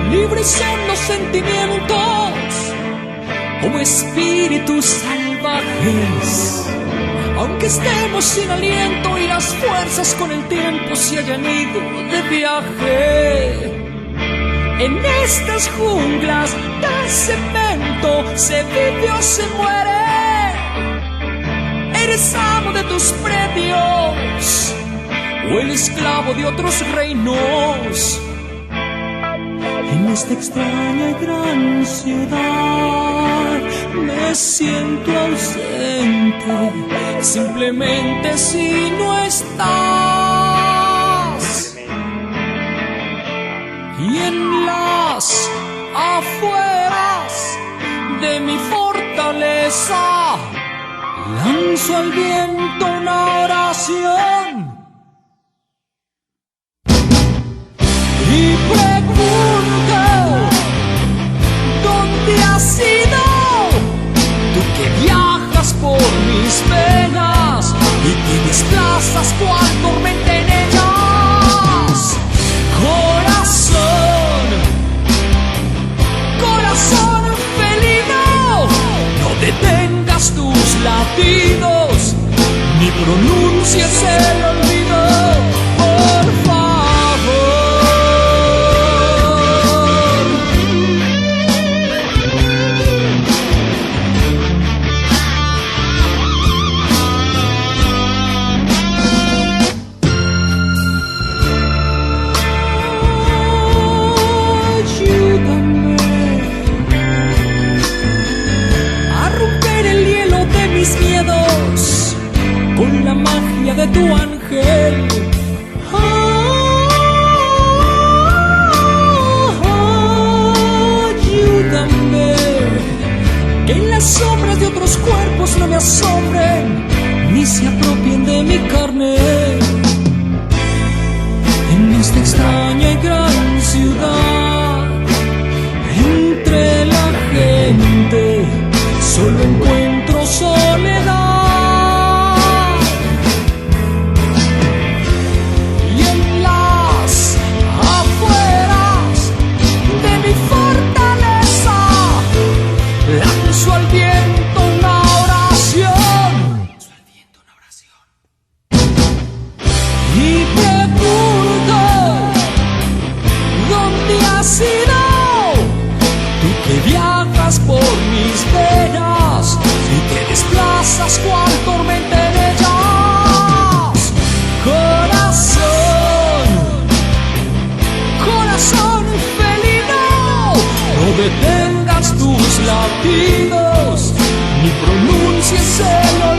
Libres son los sentimientos, como espíritus salvajes. Aunque estemos sin aliento y las fuerzas con el tiempo se hayan ido de viaje, en estas junglas de cemento se vive o se muere. Eres amo de tus predios o el esclavo de otros reinos. En esta extraña y gran ciudad me siento ausente, simplemente si no estás. Y en las afueras de mi fortaleza lanzo al viento una oración y pregunto: ¿dónde has ido? Tú que viajas por mis venas y te desplazas cual tormenta en ellas. Corazón, corazón felino, no detengas tus latidos ni pronuncies el olvido, por favor. Con la magia de tu ángel, ayúdame, que las sombras de otros cuerpos no me asombren ni se apropien de mi carne. En esta extraña y gran ciudad, entre la gente, solo encuentro soledad. Lanzo al viento una oración y pregunto: ¿dónde has ido? Tú que viajas por mis venas y te desplazas cual tormenta en ellas. Corazón, corazón felino, no detengas tus latidos ni pronuncies el olvido.